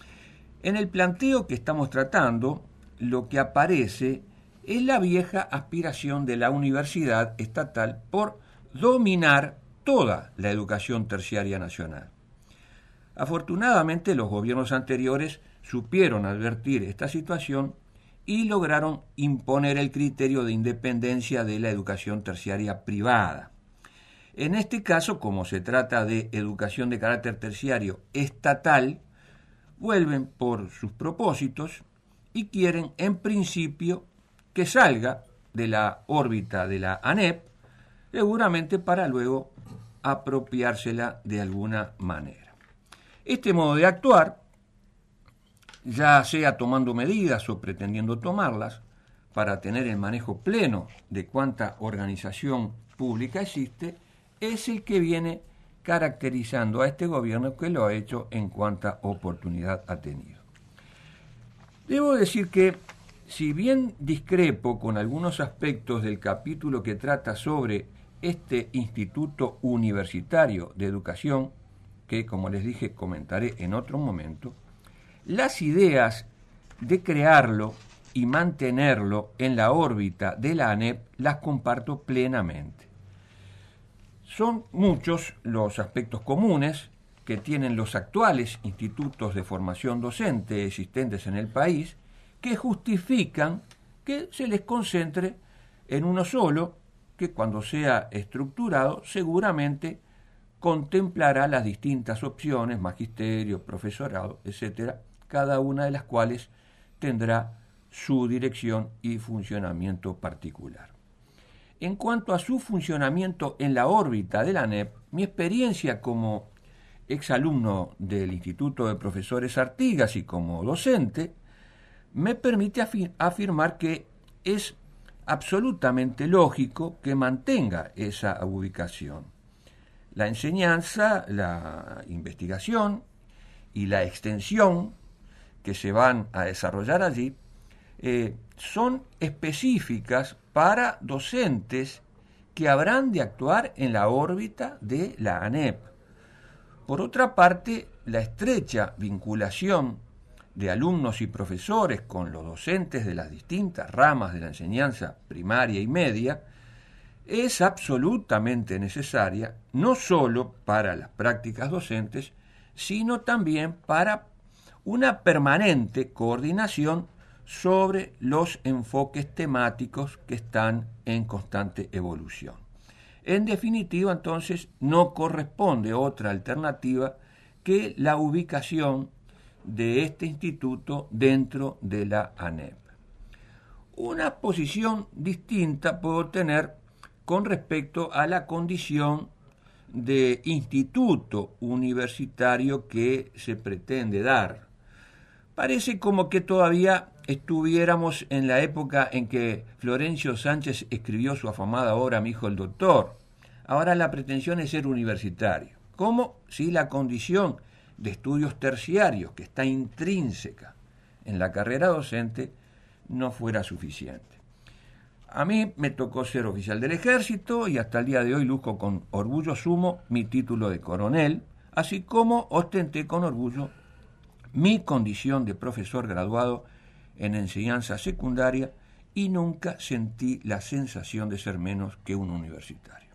En el planteo que estamos tratando, lo que aparece es la vieja aspiración de la universidad estatal por dominar toda la educación terciaria nacional. Afortunadamente, los gobiernos anteriores supieron advertir esta situación y lograron imponer el criterio de independencia de la educación terciaria privada. En este caso, como se trata de educación de carácter terciario estatal, vuelven por sus propósitos y quieren, en principio, que salga de la órbita de la ANEP, seguramente para luego apropiársela de alguna manera. Este modo de actuar ya sea tomando medidas o pretendiendo tomarlas, para tener el manejo pleno de cuánta organización pública existe, es el que viene caracterizando a este gobierno, que lo ha hecho en cuanta oportunidad ha tenido. Debo decir que, si bien discrepo con algunos aspectos del capítulo que trata sobre este Instituto Universitario de Educación, que, como les dije, comentaré en otro momento, las ideas de crearlo y mantenerlo en la órbita de la ANEP las comparto plenamente. Son muchos los aspectos comunes que tienen los actuales institutos de formación docente existentes en el país, que justifican que se les concentre en uno solo, que cuando sea estructurado seguramente contemplará las distintas opciones, magisterio, profesorado, etcétera, cada una de las cuales tendrá su dirección y funcionamiento particular. En cuanto a su funcionamiento en la órbita de la ANEP, mi experiencia como exalumno del Instituto de Profesores Artigas y como docente me permite afir- afirmar que es absolutamente lógico que mantenga esa ubicación. La enseñanza, la investigación y la extensión que se van a desarrollar allí eh, son específicas para docentes que habrán de actuar en la órbita de la ANEP. Por otra parte, la estrecha vinculación de alumnos y profesores con los docentes de las distintas ramas de la enseñanza primaria y media es absolutamente necesaria, no solo para las prácticas docentes, sino también para una permanente coordinación sobre los enfoques temáticos que están en constante evolución. En definitiva, entonces, no corresponde otra alternativa que la ubicación de este instituto dentro de la ANEP. Una posición distinta puedo tener con respecto a la condición de instituto universitario que se pretende dar. Parece como que todavía estuviéramos en la época en que Florencio Sánchez escribió su afamada obra Mi hijo el doctor. Ahora la pretensión es ser universitario, como si la condición de estudios terciarios que está intrínseca en la carrera docente no fuera suficiente. A mí me tocó ser oficial del ejército y hasta el día de hoy luzco con orgullo sumo mi título de coronel, así como ostenté con orgullo mi condición de profesor graduado en enseñanza secundaria y nunca sentí la sensación de ser menos que un universitario.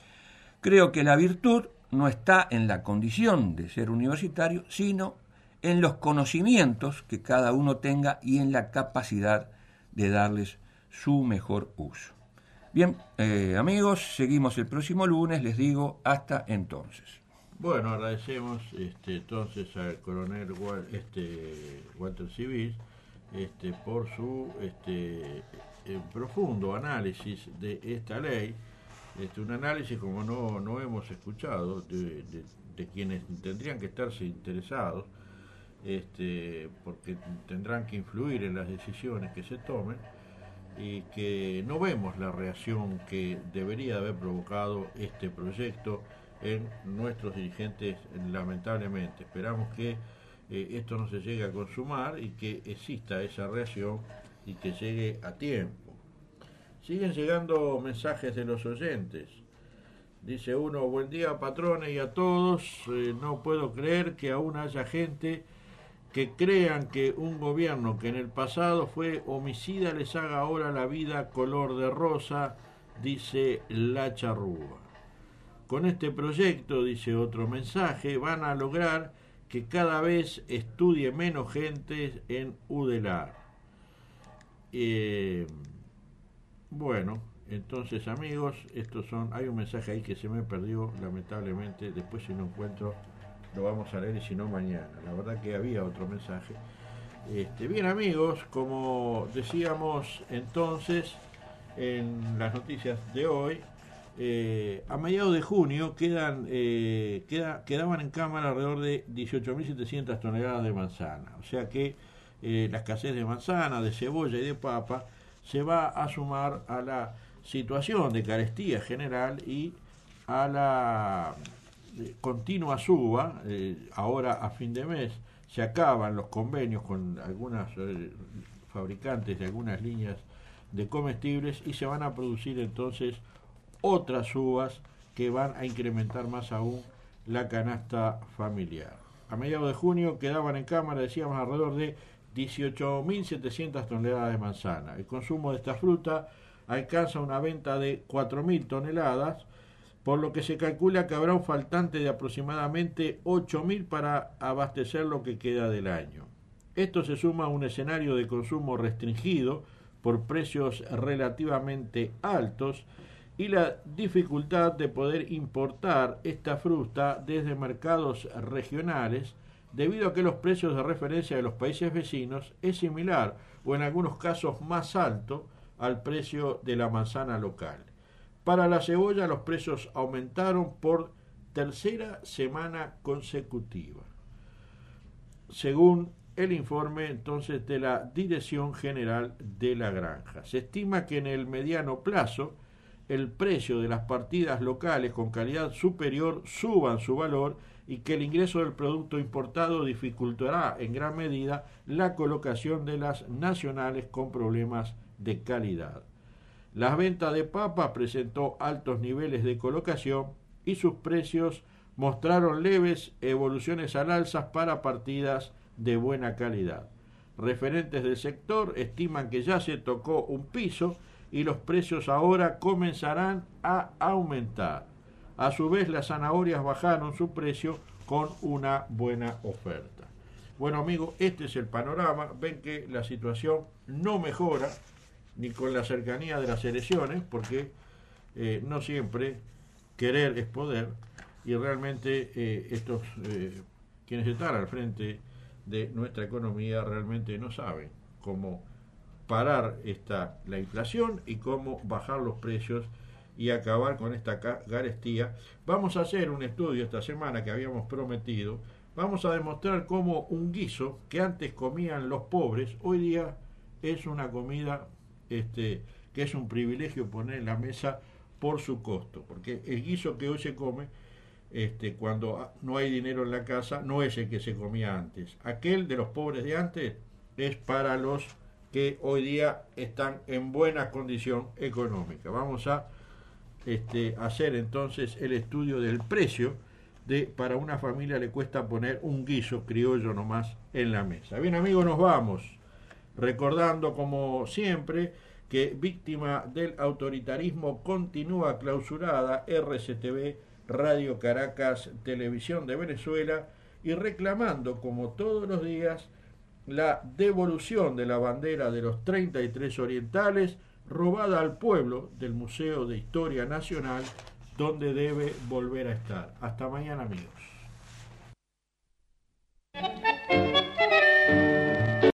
Creo que la virtud no está en la condición de ser universitario, sino en los conocimientos que cada uno tenga y en la capacidad de darles su mejor uso. Bien, eh, amigos, seguimos el próximo lunes, les digo, hasta entonces. Bueno, agradecemos este, entonces al coronel este, Walter Civil este, por su este, eh, profundo análisis de esta ley, este, un análisis como no, no hemos escuchado de, de, de quienes tendrían que estarse interesados, este, porque tendrán que influir en las decisiones que se tomen, y que no vemos la reacción que debería haber provocado este proyecto en nuestros dirigentes, lamentablemente. Esperamos que eh, esto no se llegue a consumar y que exista esa reacción y que llegue a tiempo. Siguen llegando mensajes de los oyentes. Dice uno: buen día, patrones, y a todos. Eh, no puedo creer que aún haya gente que crean que un gobierno que en el pasado fue homicida les haga ahora la vida color de rosa, dice la charrúa. Con este proyecto, dice otro mensaje, van a lograr que cada vez estudie menos gente en UDELAR. Eh, bueno, entonces, amigos, estos son, hay un mensaje ahí que se me perdió, lamentablemente, después si no encuentro lo vamos a leer y si no mañana. La verdad que había otro mensaje. Este, bien, amigos, como decíamos entonces en las noticias de hoy, eh, a mediados de junio quedan eh, queda, quedaban en cámara alrededor de dieciocho mil setecientas toneladas de manzana. O sea que eh, la escasez de manzana, de cebolla y de papa, se va a sumar a la situación de carestía general y a la eh, continua suba. Eh, ahora a fin de mes se acaban los convenios con algunas eh, fabricantes de algunas líneas de comestibles y se van a producir entonces otras subas que van a incrementar más aún la canasta familiar. A mediados de junio quedaban en cámara, decíamos, alrededor de dieciocho mil setecientas toneladas de manzana. El consumo de esta fruta alcanza una venta de cuatro mil toneladas, por lo que se calcula que habrá un faltante de aproximadamente ocho mil para abastecer lo que queda del año. Esto se suma a un escenario de consumo restringido por precios relativamente altos y la dificultad de poder importar esta fruta desde mercados regionales, debido a que los precios de referencia de los países vecinos es similar o en algunos casos más alto al precio de la manzana local. Para la cebolla los precios aumentaron por tercera semana consecutiva, según el informe entonces de la Dirección General de la Granja. Se estima que en el mediano plazo el precio de las partidas locales con calidad superior suban su valor y que el ingreso del producto importado dificultará en gran medida la colocación de las nacionales con problemas de calidad. Las ventas de papa presentó altos niveles de colocación y sus precios mostraron leves evoluciones al alza para partidas de buena calidad. Referentes del sector estiman que ya se tocó un piso y los precios ahora comenzarán a aumentar. A su vez, las zanahorias bajaron su precio con una buena oferta. Bueno, amigos, este es el panorama. Ven que la situación no mejora ni con la cercanía de las elecciones, porque eh, no siempre querer es poder, y realmente eh, estos eh, quienes están al frente de nuestra economía realmente no saben cómo parar esta la inflación y cómo bajar los precios y acabar con esta carestía. Vamos a hacer un estudio esta semana que habíamos prometido. Vamos a demostrar cómo un guiso que antes comían los pobres hoy día es una comida este, que es un privilegio poner en la mesa por su costo, porque el guiso que hoy se come este, cuando no hay dinero en la casa no es el que se comía antes. Aquel de los pobres de antes es para los que hoy día están en buena condición económica. Vamos a este, hacer entonces el estudio del precio de para una familia le cuesta poner un guiso criollo nomás en la mesa. Bien, amigos, nos vamos recordando como siempre que víctima del autoritarismo continúa clausurada R C T V, Radio Caracas, Televisión de Venezuela, y reclamando como todos los días la devolución de la bandera de los treinta y tres orientales robada al pueblo del Museo de Historia Nacional, donde debe volver a estar. Hasta mañana, amigos.